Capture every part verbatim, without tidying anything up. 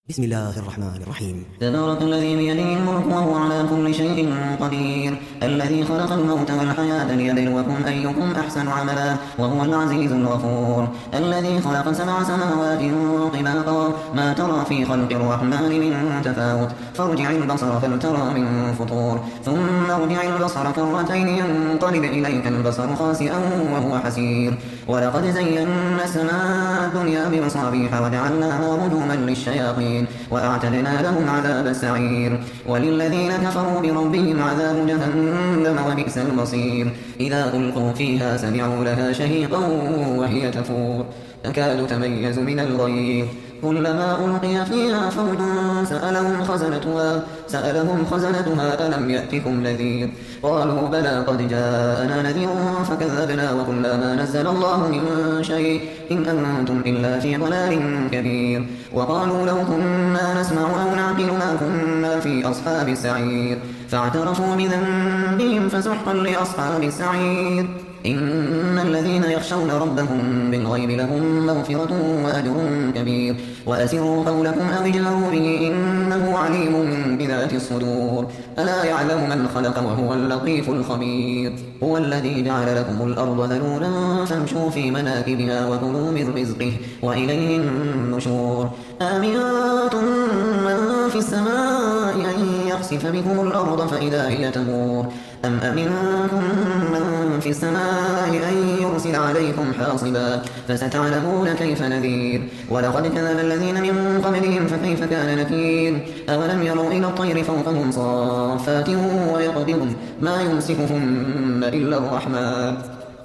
بسم الله الرحمن الرحيم. تبارك الذي بيده الملك وهو على كل شيء قدير، الذي خلق الموت والحياة ليبلوكم أيكم أحسن عملا وهو العزيز الغفور، الذي خلق سبع سماوات طباقا ما ترى في خلق الرحمن من تفاوت، فارجع البصر فلترى من فطور، ثم ارجع البصر كرتين ينقلب إليك البصر خاسئا وهو حسير، ولقد زينا السماء الدنيا بمصابيح وجعلناها رجوما للشياطين وأعتدنا لهم عذاب السعير، وللذين كفروا بربهم عذاب جهنم وبئس المصير، إذا ألقوا فيها سمعوا لها شهيقا وهي تفور تكاد تميز من الغيظ، كلما ألقي فيها فوج سألهم خزنتها سألهم خزنتها ألم يأتكم نذير، قالوا بلى قد جاءنا نذير فكذبنا وقلنا ما نزل الله من شيء إن أنتم إلا في ضلال كبير، وقالوا لو كنا نسمع أو نعقل ما كنا في أصحاب السعير، فاعترفوا بذنبهم فسحقا لأصحاب السعير، إن الذين يخشون ربهم بالغيب لهم مغفرة وأجر كبير، وأسروا قولكم أو اجهروا به إنه عليم بذات الصدور، ألا يعلم من خلق وهو اللطيف الخبير، هو الذي جعل لكم الأرض ذلولا فامشوا في مناكبها وكلوا من رزقه وإليه النشور، أأمنتم من في السماء أن يخسف بكم الأرض فإذا هي تمور، أم أمنتم من في السماء أن يرسل عليكم حاصبا فستعلمون كيف نذير، ولقد كذب الذين من قبلهم فكيف كان نكير، أولم يروا إلى الطير فوقهم صافات ويقبضن ما يمسكهن إلا الرحمن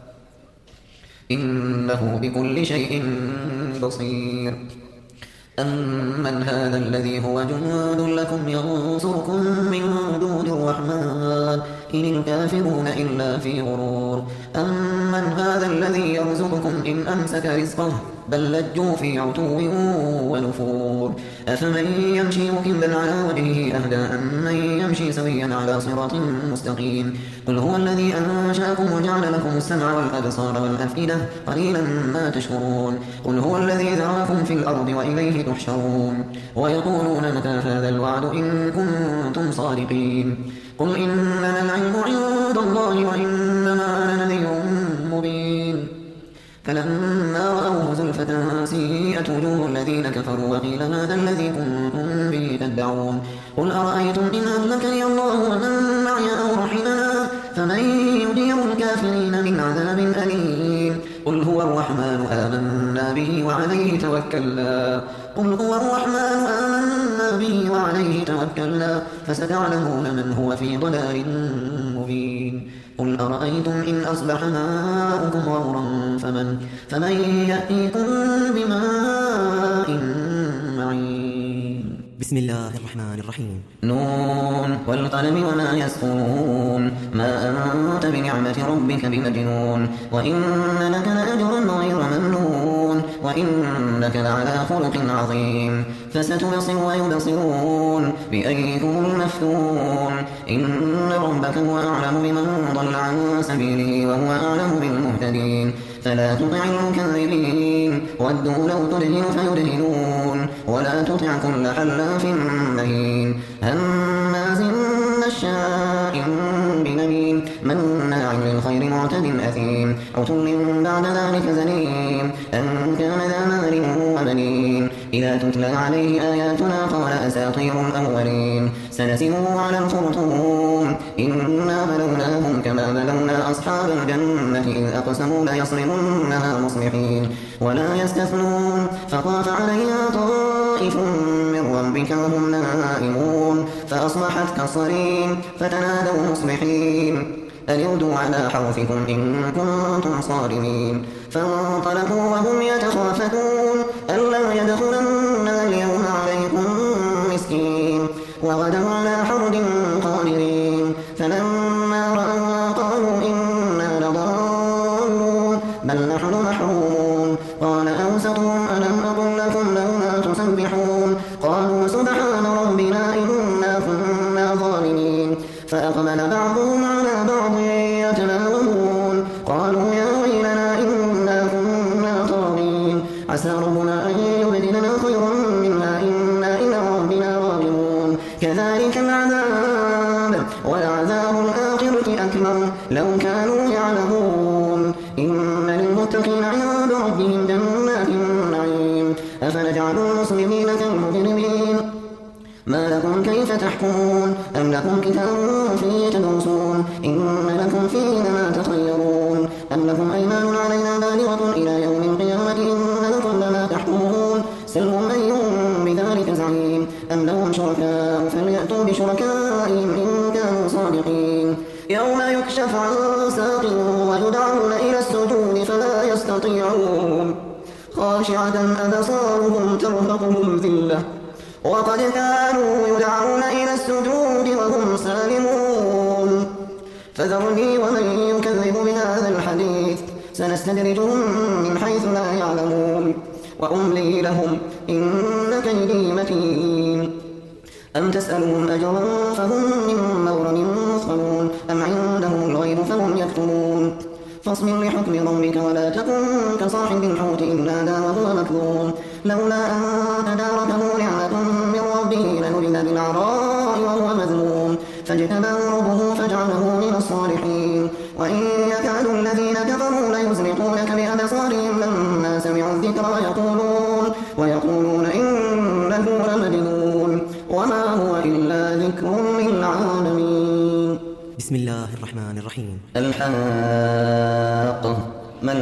إنه بكل شيء بصير، أمن هذا الذي هو جند لكم ينصركم من دون الرحمن إن الكافرون إلا في غرور، أمن هذا الذي يرزقكم إن أمسك رزقه بل لجوا في عتو ونفور، أفمن يمشي مكبا على وجهه أهدى أمن يمشي سويا على صراط مستقيم، قل هو الذي أنشأكم وجعل لكم السمع والأبصار والأفئدة قليلا ما تشكرون، قل هو الذي ذراكم في الأرض وإليه تحشرون، ويقولون متى هذا الوعد إن كنتم صادقين، قل إنما العلم عند الله وإنما أنا نذير مبين، فلما رأوه زلفة سيئت وجوه الذين كفروا وقيل هذا الذي كنتم به تدعون، قل أرأيتم إن أهلكني الله ومن معي أو رحمنا فمن يجير الكافرين من عذاب أليم، قل هو الرحمن آمنا به وعليه توكلنا قل هو الرحمن آمنا به وعليه توكلنا فستعلمون من هو في ضلال مبين، قل أرأيتم إن أصبح ماؤكم غورا فمن, فمن يأتيكم بماء معين. بسم الله الرحمن الرحيم. نون والقلم وما يسطرون، ما أنت بنعمة ربك بمجنون، وإن لك لأجرا غير ممنون، وإنك لعلى خلق عظيم، فستبصر ويبصرون بأيكم المفتون، إن ربك هو أعلم بمن ضل عن سبيله وهو أعلم بالمهتدين، فلا تطع المكذبين ودوا لو تدهن فيدهنون، ولا تطع كل حلاف مهين هماز مشاء بنميم مناع للخير معتد أثيم، عتل بعد ذلك زنيم، أن كان ذا مال وبنين، إذا تتلى عليه آياتنا قال أساطير الأولين، سنسمه على الخرطوم إنا بلوناهم كما بلونا أصحاب الجنة إذ أقسموا ليصرمنها مصبحين ولا يستثنون، فطاف عليها طائف من ربك وهم نائمون فأصبحت كالصريم، فتنادوا مصبحين أن يغدوا على حرثكم إن كنتم صارمين، فانطلقوا وهم يتخافتون ألا يدخلنها اليوم عليكم مسكين، وغدوا على حرد قادرين، فلما رأوا قالوا إنا لضالون بل نحن محرومون، قال أوسطهم ألم أقل لكم لولا تسبحون، قالوا سبحان ربنا إنا كنا ظالمين، فأقبل بعضهم على بعض يتلاومون، قالوا يا ويلنا إنا كنا طاغين، عسى ربنا أن يبدلنا خيرا منها إنا إلى ذلك العذاب ولعذاب الآخرة أكبر لو كانوا يعلمون إن للمتقين عند ربهم جنات النعيم أفنجعل المسلمين كالمجرمين ما لكم كيف تحكمون أم لكم كتاب فيه تدرسون إن لكم فيه ما تخيرون أم لكم أيمان علينا بالغة إلى يوم القيامة إن لكم لما تحكمون سلهم أيهم بذلك زعيم أم لهم شركاء فليأتوا بشركائهم إن كانوا صادقين يوم يكشف عن ساق ويدعون إلى السجود فلا يستطيعون خاشعة أبصارهم ترهقهم ذلة وقد كانوا يدعون إلى السجود وهم سالمون فذرني ومن يكذب بهذا الحديث سنستدرجهم من حيث لا يعلمون وأملي لهم إن كيدي متين أم تسألهم أجرا فهم من مغرم مثقلون أم عندهم الغيب فهم يكتبون فاصبر لحكم ربك ولا تكن كصاحب الحوت إذ نادى وهو مكظوم لولا أن تداركه نعمة من ربه لنبذ بالعراء وهو مذموم فاجتباه ربه فجعله من الصالحين وإن يكاد الذين كفروا ليزلقونك بأبصارهم لما سمعوا الذكر ويقولون ويقولون إنه لمجنون وما هو إلا ذكر للعالمين. بسم الله الرحمن الرحيم. الحاقة ما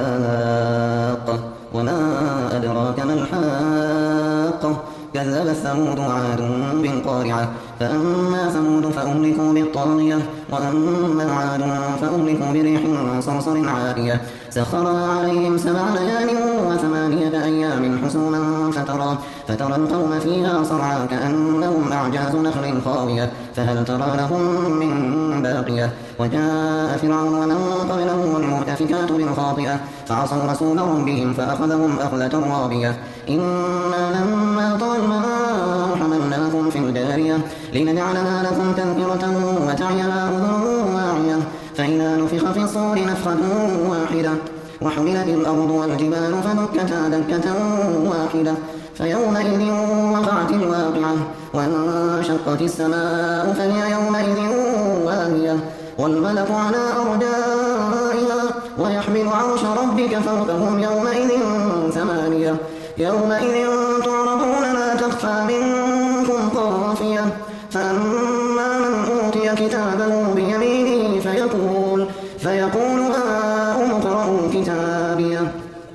الحاقة وما أدراك ما الحاقة كذبت ثمود وعاد بالقارعة فأما ثمود فأهلكوا بالطاغية وأما عاد فأهلكوا بريح صرصر عاتية سخرها عليهم سبع ليال وثمانية أيام حسوما فترى فترى القوم فيها صرعى كأنهم أعجاز نخل خاوية فهل ترى لهم من باقية وجاء فرعون ومن قبله والمؤتفكات بالخاطئة فعصوا رسول ربهم فأخذهم أخذة رابية إنا لما طغى الماء حملناكم في الجارية لنجعلها لكم تذكرة وتعيها أذن واعية فإذا نفخ في الصور نفخة واحدة وحملت الأرض والجبال فدكتا دكة واحدة فيومئذ وقعت الواقعة وانشقت السماء فهي يومئذ واهية والملك على أرجائها ويحمل عرش ربك فوقهم يومئذ ثمانية يومئذ تعرضون لا تخفى منكم خافية فأما من أوتي كتابه بيمينه فيقول فيقول هاؤم اقرءوا كتابيه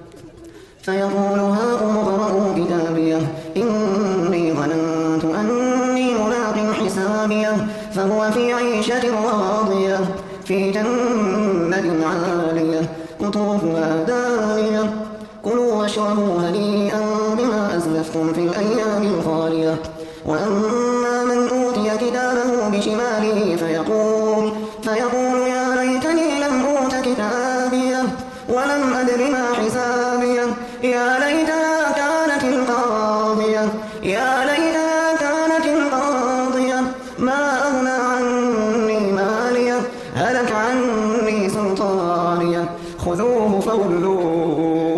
فيقول هاؤم اقرءوا كتابيه إني ظننت أني ملاق حسابيه فهو في عيشة راضية في جنة عالية قطوفها دانية كلوا واشربوا هنيئا بما أسلفتم في الأيام الخالية وأما من أوتي كتابه بشماله فيقول فيقول يا ليتني لم أوت كتابيه ولم أدر ما حسابيه يا ليتها كانت القاضية يا ليتها كانت القاضية ما أغنى عني ماليه هلك عني سلطانيه خذوه فغلوه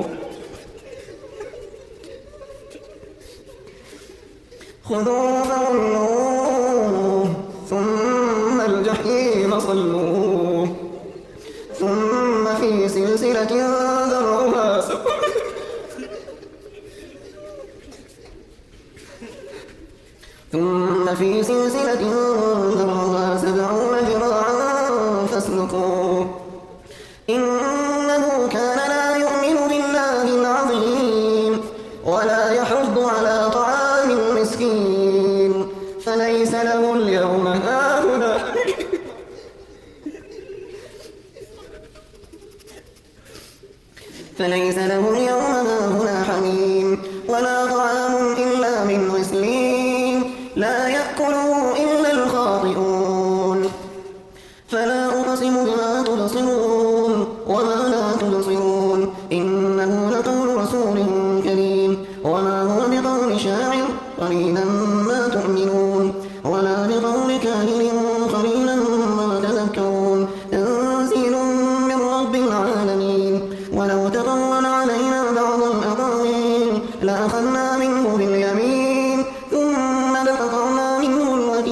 خذوه فغلوه ثم الجحيم صلوه ثم في سلسلة ذرعها ثم في سلسلة ذرعها سبعون ذراعا فاسلكوه إنه كان لا يؤمن بالله العظيم ولا يحض على طعام المسكين فليس له اليوم هاهنا فليس له اليوم هاهنا حميم ولا طعام إلا من غسلين لا يأكله إلا الخاطئون فلا أقسم بما تبصرون وما لا تبصرون إنه لقول رسول كريم وما هو بقول شاعر قليلا ما تؤمنون ولا بقول كاهن قليلا ما تذكرون تنزيل من رب العالمين ولو تقول علينا بعض الأقاويل لأخذنا منه باليمين ثم لقطعنا منه الوتين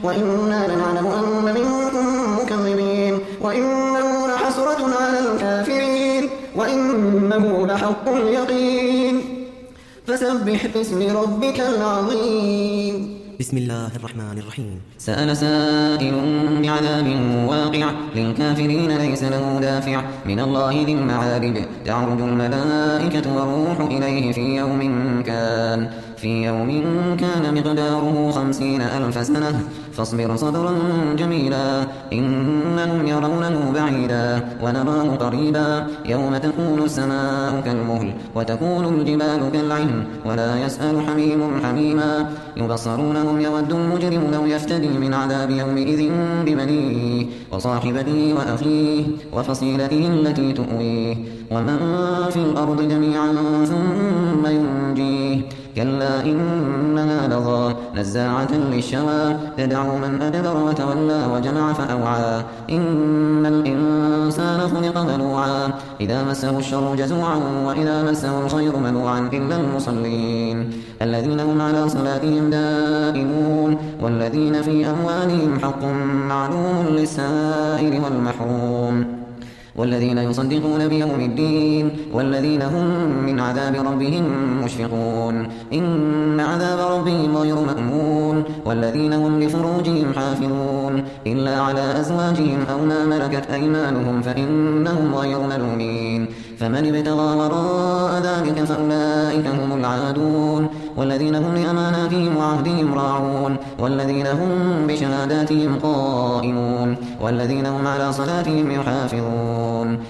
وإنا لنعلم أن منكم مكذبين وإنه لحسرة على الكافرين وإنه لحق اليقين فسبح باسم ربك العظيم. بسم الله الرحمن الرحيم. سأل سائل بعذاب واقع للكافرين ليس له دافع من الله ذي المعارج تعرج الملائكة والروح إليه في يوم كان في يوم كان مقداره خمسين ألف سنة فاصبر صبرا جميلا إنهم يرونه بعيدا ونراه قريبا يوم تكون السماء كالمهل وتكون الجبال كالعهن ولا يسأل حميم حميما يبصرونهم يود المجرم لو يفتدي من عذاب يومئذ ببنيه وصاحبته وأخيه وفصيلته التي تؤويه ومن في الأرض جميعا ثم ينجيه كلا إنها لظى نزاعة للشوى تدعو من أدبر وتولى وجمع فأوعى إن الإنسان خلق هلوعا إذا مسه الشر جزوعا وإذا مسه الخير منوعا إلا المصلين الذين هم على صلاتهم دائمون والذين في أموالهم حق معلوم للسائل والمحروم والذين يصدقون بيوم الدين والذين هم من عذاب ربهم مشفقون إن عذاب ربهم غير مأمون والذين هم لفروجهم حافظون إلا على أزواجهم أو ما ملكت أيمانهم فإنهم غير ملومين فمن ابتغى وراء ذلك فأولئك هم العادون والذين هم لأماناتهم وعهدهم راعون والذين هم بشهاداتهم قائمون والذين هم على صلاتهم يحافظون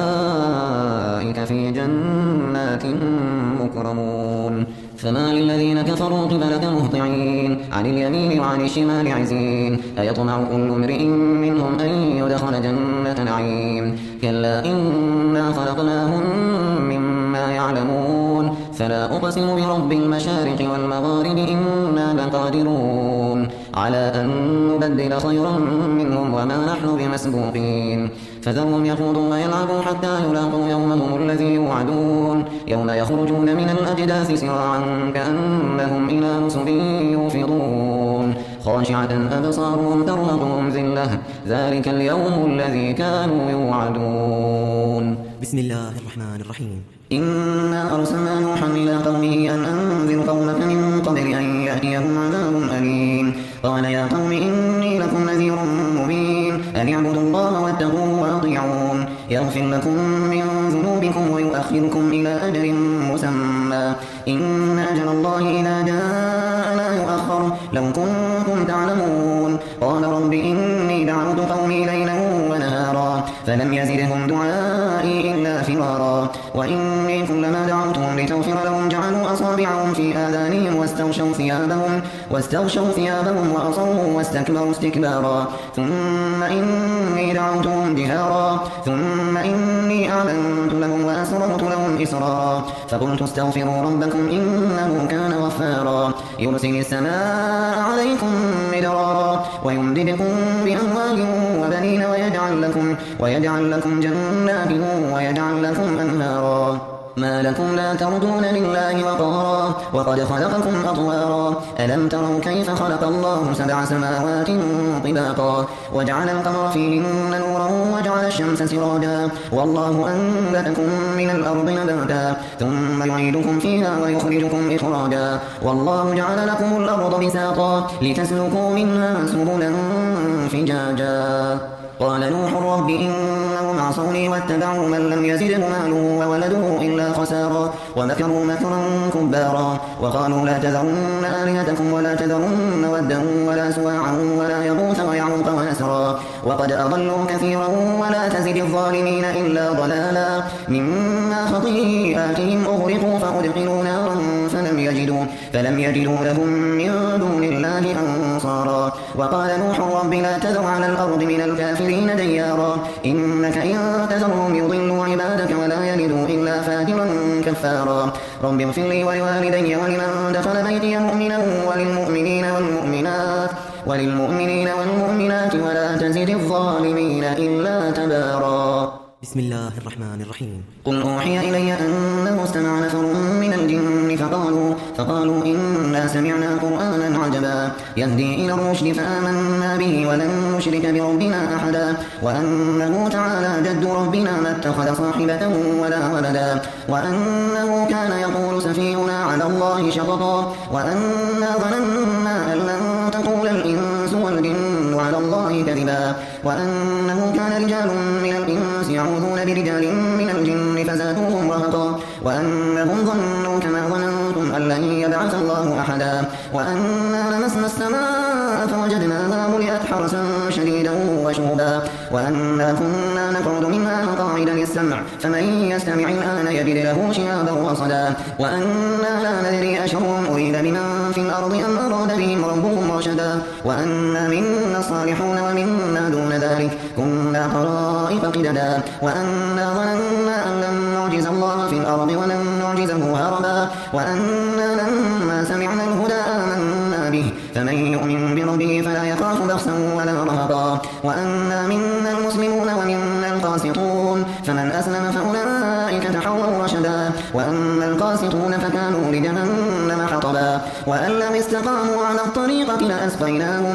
أولئك في جنات مكرمون فما للذين كفروا قبلك مهطعين عن اليمين وعن الشمال عزين أيطمع كل امرئ منهم أن يدخل جنة نعيم كلا إنا خلقناهم مما يعلمون فلا أقسم برب المشارق والمغارب إنا لقادرون على أن نبدل خيرا منهم وما نحن بمسبوقين فذرهم يخوضوا ويلعبوا حتى يلاقوا يومهم الذي يوعدون يوم يخرجون من الأجداث سراعا كأنهم إلى نصب يوفضون خاشعة أبصارهم ترهقهم ذلة ذلك اليوم الذي كانوا يوعدون. بسم الله الرحمن الرحيم. إنا أرسلنا نوحا إلى قومه أن أنذر قومك من قبل أن يأتيهم عذاب أليم قال يا قوم إني لكم نذير مبين أن اعبدوا الله واتقوه وأطيعون يغفر لكم من ذنوبكم ويؤخركم إلى أجل مسمى إن أجل الله إذا جاء لا يؤخر لو كنتم تعلمون قال رب إني دعوت قومي ليلا ونهارا فلم يزدهم دعائي إلا فرارا وإني كلما دعوتهم لتغفر لهم جعلوا أصابعهم في آذانهم واستغشوا ثيابهم واستغشوا ثيابهم وأصروا واستكبروا استكبارا ثم إني دعوتهم جهارا ثم إني أعلنت لهم وأسررت لهم إسرارا فقلت استغفروا ربكم إنه كان غفارا يرسل السماء عليكم مدرارا ويمددكم بأموال وبنين ويجعل لكم ويجعل لكم جنات ويجعل لكم أنهارا ما لكم لا ترجون لله وقارا وقد خلقكم أطوارا ألم تروا كيف خلق الله سبع سماوات طباقا وجعل القمر فيهن نورا وجعل الشمس سراجا والله أنبتكم من الأرض نباتا ثم يعيدكم فيها ويخرجكم إخراجا والله جعل لكم الأرض بساطا لتسلكوا منها سبلا فجاجا قال نوح رب إنهم عصوني واتبعوا من لم يزده ماله وولده إلا خسارا ومكروا مكرا كبارا وقالوا لا تذرن آلهتكم ولا تذرن ودا ولا سواعا ولا يغوث ويعوق ونسرا وقد أضلوا كثيرا ولا تزد الظالمين إلا ضلالا مما خطيئاتهم أغرقوا فأدخلوا نارا فلم يجدوا فلم يجدوا لهم من دون الله أنصارا وقال نوح رب لا تذر على الأرض من الكافرين ديارا إنك إن تذرهم يضلوا عبادك ولا يلدوا إلا فاجرا كفارا رب اغفر لي ولوالدي ولمن دخل بيتي مؤمنا وللمؤمنين والمؤمنات وللمؤمنين والمؤمنات ولا تزد الظالمين إلا تبارا. بسم الله الرحمن الرحيم. قل أوحي إلي أنه استمع نفر من الجن فقالوا, فقالوا إنا سمعنا قرآنا عجبا يهدي إلى الرشد فآمنا به ولن نشرك بربنا أحدا وأنه تعالى جد ربنا ما اتخذ صاحبة ولا ولدا وأنه كان يقول سفيهنا على الله شططا وأنا ظننا أن لن تقول الإنس والجن على الله كذبا وأنه كان رجال من الإنس يعوذون برجال من الجن فزادوهم رهقا وأنهم ظنوا كما ظننتم أن لن يبعث الله أحدا وأنا لمسنا السماء فوجدناها ملئت حرسا شديدا وشهبا وأنا كنا نقعد منها مقاعد للسمع فمن يستمع الآن يجد له شهابا رصدا وأنا لا ندري أشر أريد بمن في الأرض أم أراد بهم ربهم رشدا وأنا منا الصالحون ومنا دون ذلك كنا طرائق قددا وأنا ظننا أن لن نعجز الله في الأرض ولن نعجزه هربا وأنا لما سمعنا الهدى آمنا به فمن يؤمن بربه فلا يخاف بخسا ولا رهقا وأنا منا المسلمون ومنا القاسطون فمن أسلم فأولئك تحروا رشدا وأما القاسطون فكانوا لجهنم حطبا وأن لم استقاموا على الطريقة لأسقيناهم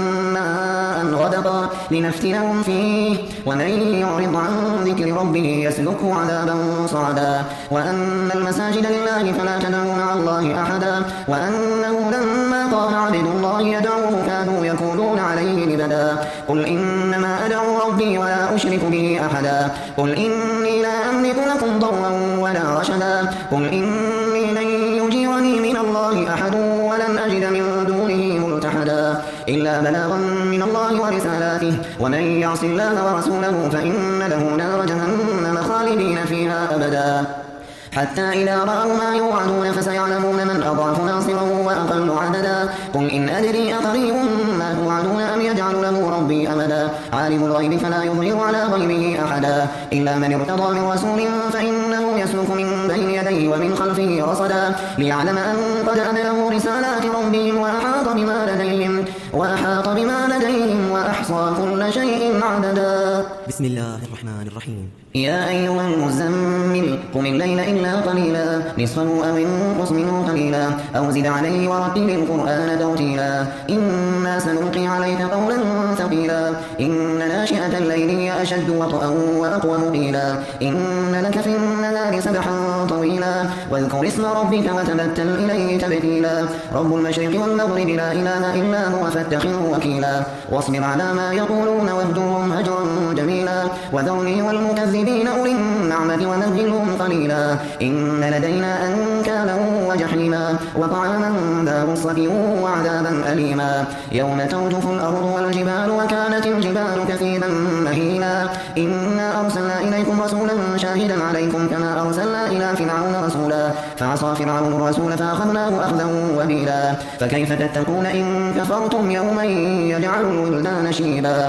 ماء غدقا لنفتنهم فيه ومن يعرض عن ذكر ربه يسلكه عذابا صعدا وأن المساجد لله فلا تدعوا مع الله أحدا وأنه لما قام عبد الله يدعوه كادوا يكونون عليه لبدا قل إنما أدعو ربي ولا أشرك به أحدا قل إني لا أملك لكم ضرا ولا رشدا قل إني لن يجيرني من الله أحد ولن أجد من دونه ملتحدا إلا بلاغا من الله ورسالاته ومن يعص الله ورسوله فإن له نار جهنم خالدين فيها أبدا حتى إذا رأوا ما يوعدون فسيعلمون من أضعف ناصرا وأقل عددا قل إن أدري أقريب ما توعدون أم يجعل له ربي أمدا عالم الغيب فلا يظهر على غيبه أحدا إلا من ارتضى من رسول فإنه يسلك من بين يديه ومن خلفه رصدا ليعلم أن قد أبلغوا رسالات ربهم وأحاط بما لديهم وأحاط بما لديهم وأحصى كل شيء عددا. بسم الله الرحمن الرحيم. يا أيها المزمل قم الليل إلا قليلا نصفه أو انقص منه قليلا أو زد عليه ورتل القرآن ترتيلا إنا سنلقي عليك قولا ثقيلا إن ناشئة الليل هي أشد وطئا وأقوم قيلا إن لك في النهار سبحا طويلا واذكر اسم ربك وتبتل إليه تبتيلا رب المشرق والمغرب لا إله إلا هو فاتخذه وكيلا واصبر على ما يقولون واهجرهم هجرا جميلا وذرني والمكذبين أولي النعمة ومهلهم قليلا إن لدينا أنكالا وجحيما وطعاما ذا غصة وعذابا أليما يوم ترجف الأرض والجبال وكانت الجبال كثيبا مهيلا إنا أرسلنا إليكم رسولا شاهدا عليكم كما أرسلنا إلى فرعون رسولا فعصى فرعون الرسول فأخذناه أخذا وبيلا فكيف تتقون إن كفرتم يوما يجعل الولدان شيبا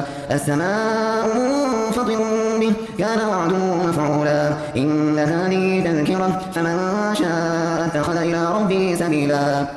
السماء منفطر به كان وعده مفعولا إن هذه تذكرة فمن شاء اتخذ إلى ربه سبيلا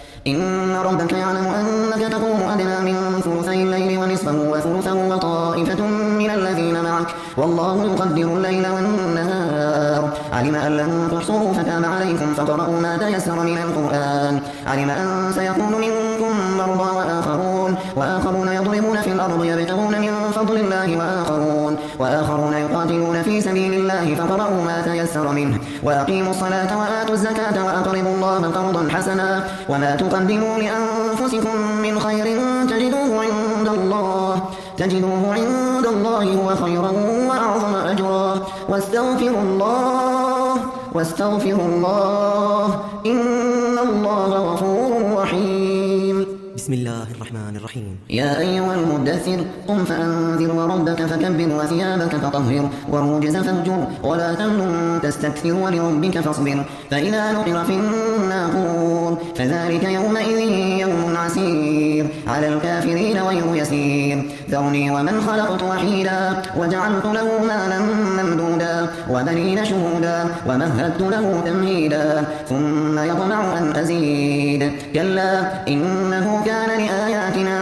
إن ربك يعلم أنك تقوم أدنى من ثلثي الليل ونصفه وثلثه وطائفة من الذين معك والله يقدر الليل والنهار علم أن لن تحصوه فتاب عليكم فقرأوا ما تيسر من القرآن علم أن سيكون منكم مرضى وآخرون وآخرون يضربون في الأرض يبتغون من فضل الله وآخرون وآخرون يقاتلون في سبيل الله فقرأوا ما تيسر منه وأقيموا الصلاة وآتوا الزكاة وأقرضوا الله قرضا حسنا وما تقدموا لأنفسكم من خير تجدوه عند الله تجدوه عند الله هو خيرا وأعظم أجرا واستغفروا الله واستغفروا الله إن الله غفور رحيم. بسم الله الرحمن الرحيم. يا أيها المدثر قم فأنذر وربك فكبر وثيابك فطهر والرجز فاهجر ولا تمنن تستكثر ولربك فاصبر فإذا نقر في الناقور فذلك يومئذ يوم عسير على الكافرين غير يسير ذرني ومن خلقت وحيدا وجعلت له مالا ممدودا وبنين شهودا ومهدت له تمهيدا ثم يطمع أن أزيد كلا إنه كان لآياتنا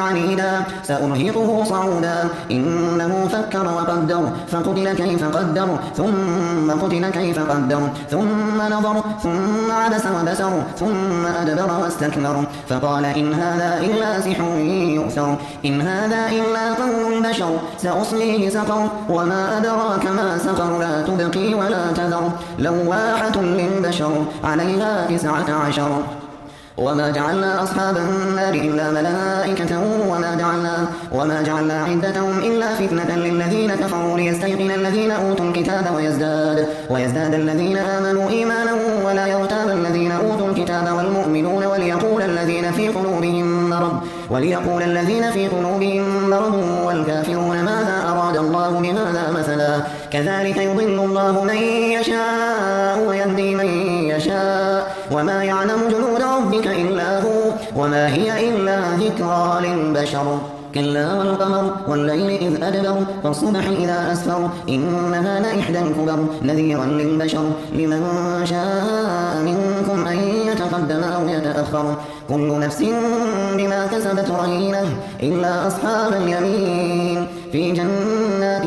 عنيدا سأرهقه صعودا إنه فكر وقدر فقتل كيف قدر ثم قتل كيف قدر ثم نظر ثم عبس وبسر ثم أدبر واستكبر فقال إن هذا إلا سحر يؤثر إن هذا إلا قول البشر سأصليه سقر وما أدراك ما سقر لا تبقي ولا تذر لواحة للبشر عليها تسعة عشر وما جعلنا أصحاب النار إلا ملائكة وما جعلنا, وما جعلنا عدتهم إلا فتنة للذين كفروا ليستيقن الذين أوتوا الكتاب ويزداد, ويزداد الذين آمنوا إيمانا ولا يرتاب الذين أوتوا الكتاب والمؤمنون وليقول الذين في قلوبهم مرض وليقول الذين في قلوبهم مرض والكافرون ماذا أراد الله بهذا مثلا كذلك يضل الله من يشاء ويهدي من يشاء وما يعلم جنود ربك إلا هو وما هي إلا ذكرى للبشر كلا والقمر والليل إذ أدبر والصبح إذا أسفر إنها لإحدى الكبر نذيرا للبشر لمن شاء منكم أن يتقدم أو يتأخر كل نفس بما كسبت رهينة إلا أصحاب اليمين في جنات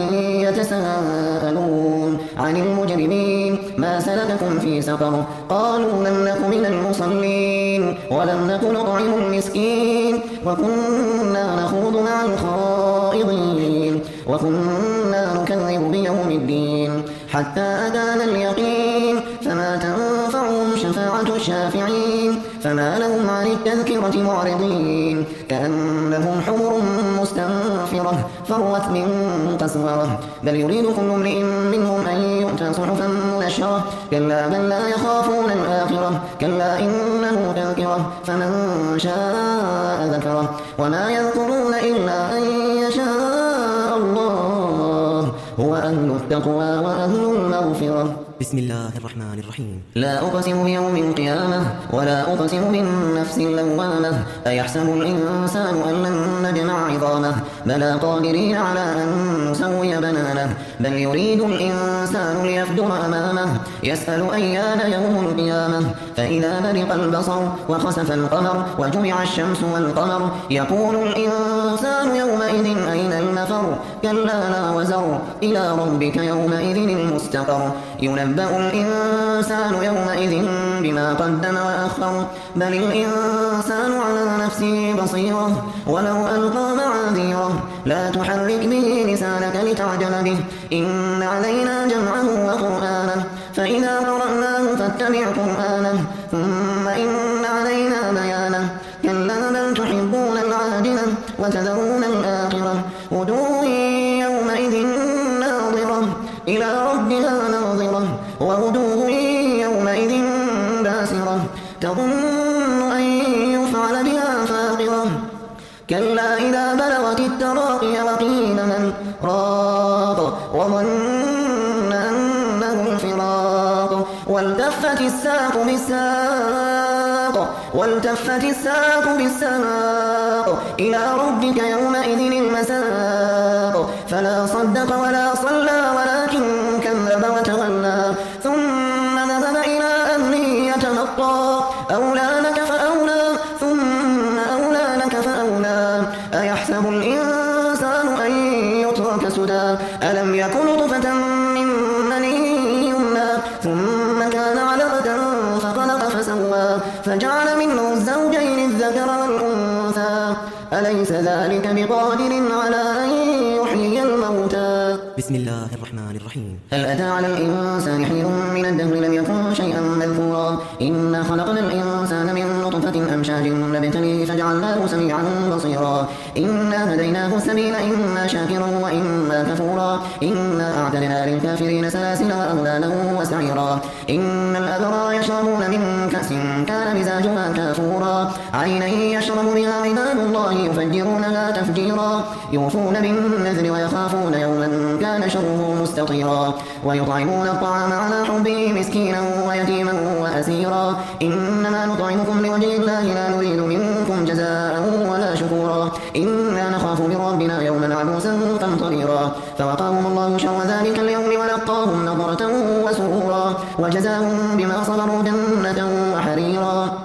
يتساءلون عن المجرمين ما سلككم في سقر قالوا لم نك من المصلين ولم نك نطعم المسكين وكنا نخوض مع الخائضين وكنا نكذب بيوم الدين حتى أتانا اليقين فما تنفعهم شفاعة الشافعين فما لهم عن التذكرة معرضين كأنهم حمر مستنفرة فروت من قسورة بل يريد كل امرئ منهم أن يؤتى صحفا منشرة كلا بل لا يخافون الآخرة كلا إنه تذكرة فمن شاء ذكره وما يذكرون إلا أن يشاء الله هو أهل التقوى وأهل المغفرة بسم الله الرحمن الرحيم لا أقسم بيوم القيامة ولا أقسم بالنفس اللوامة أيحسب الإنسان أن لن نجمع عظامه بلى قادرين على أن نسوي بنانه بل يريد الإنسان ليفجر أمامه يسأل أيان يوم القيامة فإذا برق البصر وخسف القمر وجمع الشمس والقمر يقول الإنسان يومئذ أين المفر كلا لا وزر إلى ربك يومئذ المستقر ينبأ الإنسان يومئذ بما قدم وأخر بل الإنسان على نفسه بصيرة ولو ألقى معاذيره لا تحرك به لسانك لتعجل به إن علينا جمعه وقرآنه فإذا قرأناه فاتبع قرآنه ثم إن علينا بيانه كلا بل تحبون العاجلة وتذرون الآخرة وجوه يومئذ ناظرة إلى ربها ناظرة ووجوه يومئذ باسرة تظن أن يفعل بها فاقرة كلا إذا بلغت التراقي وقيل من راق وظن أنه الفراق والتفت الساق بالساق والتفت الساق بالساق إلى ربك يومئذ المساق فلا صدق ولا صلى ولكن كذب وتولى ثم ذهب إلى أهله يتمطى أولى لك فأولى ثم أولى لك فأولى أيحسب الإنسان أن يترك سدى ألم يكن نطفة من مني يمنى ثم كان علقة فخلق فسوى فجعل منه الزوجين الذكر والأنثى أليس ذلك بقادر على أن يحيي الموتى بسم الله الرحمن الرحيم هل أتى على الإنسان حين من الدهر لم يكن شيئا مذكورا إنا خلقنا الإنسان من نطفة أمشاج نبتليه فجعلناه سميعا بصيرا إنا هديناه السبيل إما شاكرا وإما كفورا إنا أعتدنا للكافرين سلاسل وأغلالا وسعيرا إن الأبرار يشربون من كأس كان مزاجها كافورا عينا يشرب بها عباد الله يفجرونها تفجيرا يوفون بالنذر ويخافون يوما كان شره مستطيرا ويطعمون الطعام على حبه مسكينا ويتيما وأسيرا إنما نطعمكم لوجه الله لا نريد منكم جزاء ولا شكورا إنا نخاف من ربنا يوما عبوسا قمطريرا فوقاهم الله شر ذلك اليوم ولقاهم نظرة وسرورا وجزاهم بما صبروا جنة وحريرا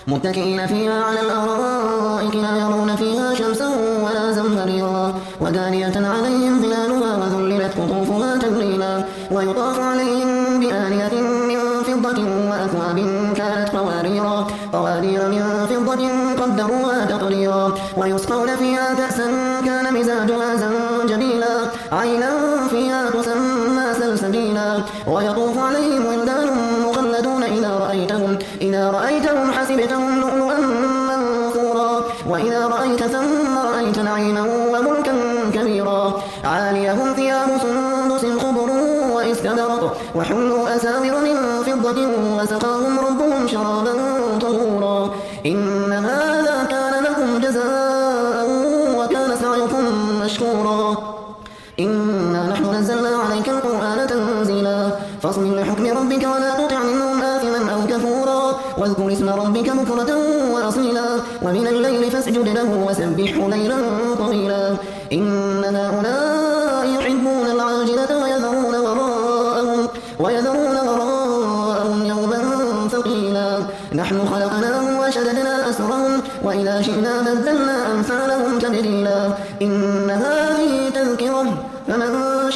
متكئين فيها على الأرائك لا يرون فيها شمسا ولا زمهريرا ودانية عليهم ظلالها وذللت قطوفها تذليلا ويطاف عليهم بآنية من فضة وأكواب كانت قواريرا قوارير من فضة قدروها تقديرا ويسقون فيها كأسا كان مزاجها زنجبيلا عينا فيها تسمى سلسبيلا ويطوف عليهم ولدان مخلدون إذا رأيتهم إذا رأيتهم حسبتهم لؤلؤا منثورا وإذا رأيت ثم رأيت نعيما وملكا كبيرا عاليهم ثياب سندس خضر واستبرق وحلوا أساور من فضة وسقاهم ربهم شرابا طهورا إن هذا كان لكم جزاء وكان سعيكم مشكورا إنا نحن نزلنا عليك القرآن تنزيلا فاصبر لحكم ربك ولا تطع منهم آثما أو كفورا واذكر اسم ربك بكرة وأصيلا ومن الليل فاسجد له وسبحه ليلا طويلا إن هؤلاء يحبون العاجلة ويذرون وراءهم ويذرون وراءهم يوما ثقيلا نحن خلقناهم وشددنا أسرهم وإذا شئنا بدلنا أمثالهم تبديلا إن هذه تذكرة فمن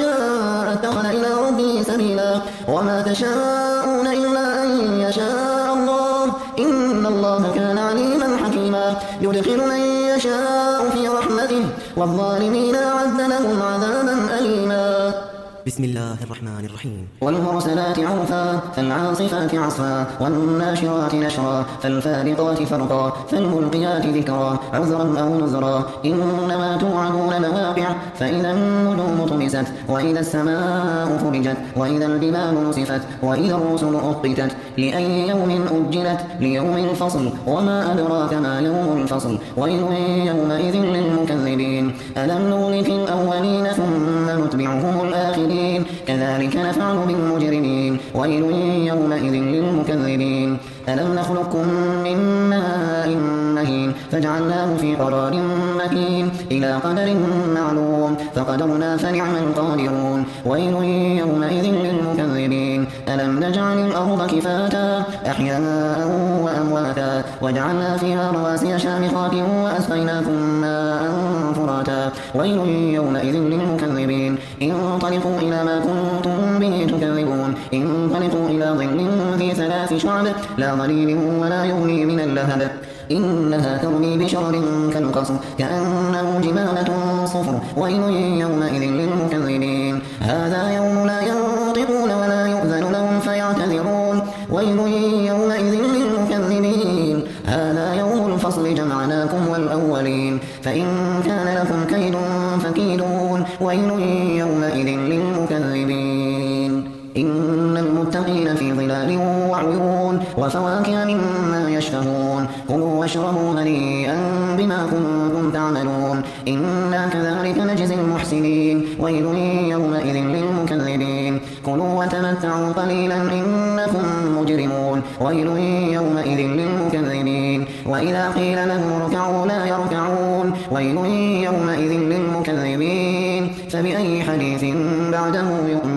شاء اتخذ إلى ربه سبيلا وما تشاءون إلا أن يشاء الله إن الله كان عليما حكيما يدخل من يشاء في رحمته والظالمين أعد لهم عذابا أليما بسم الله الرحمن الرحيم والمرسلات عرفا فالعاصفات عصفا والناشرات نشرا فالفارقات فرقا فالملقيات ذكرا عذرا أو نذرا إنما توعدون لواقع فإذا النجوم طمست وإذا السماء فرجت وإذا الجبال نسفت وإذا الرسل أقتت لأي يوم أجلت ليوم الفصل وما أدراك ما يوم الفصل ويل يومئذ للمكذبين ألم نهلك الأولين ثم نتبعهم الآخرين كذلك نفعل بالمجرمين ويل يومئذ للمكذبين ألم نخلقكم من ماء مهين فجعلناه في قرار مكين إلى قدر معلوم فقدرنا فنعم القادرون ويل يومئذ للمكذبين ألم نجعل الأرض كفاتا أحياء وأمواتا وجعلنا فيها رواسي شامخات وأسقيناكم ماء فراتا ويل يومئذ للمكذبين انطلقوا إلى ما كنتم به تكذبون انطلقوا إلى ظل ذي ثلاث شعب لا ظليل ولا يغني من اللهب إنها ترمي بشرر كالقصر كأنه جمالة صفر ويل يومئذ للمكذبين هذا يوم لا ينطقون ولا يؤذن لهم فيعتذرون ويل يومئذ للمكذبين هذا يوم الفصل جمعناكم والأولين فإن كان لكم كيد فكيدون ويل يومئذ للمكذبين إن المتقين في ظلال وعيون وفواكه مما يشتهون كلوا واشربوا هنيئا بما كنتم تعملون إنا كذلك نجزي المحسنين ويل يومئذ للمكذبين كلوا وتمتعوا قليلا إنكم مجرمون ويل يومئذ للمكذبين وإذا قيل لهم اركعوا لا يركعون ويل يومئذ للمكذبين فبأي حديث بعده يؤمنون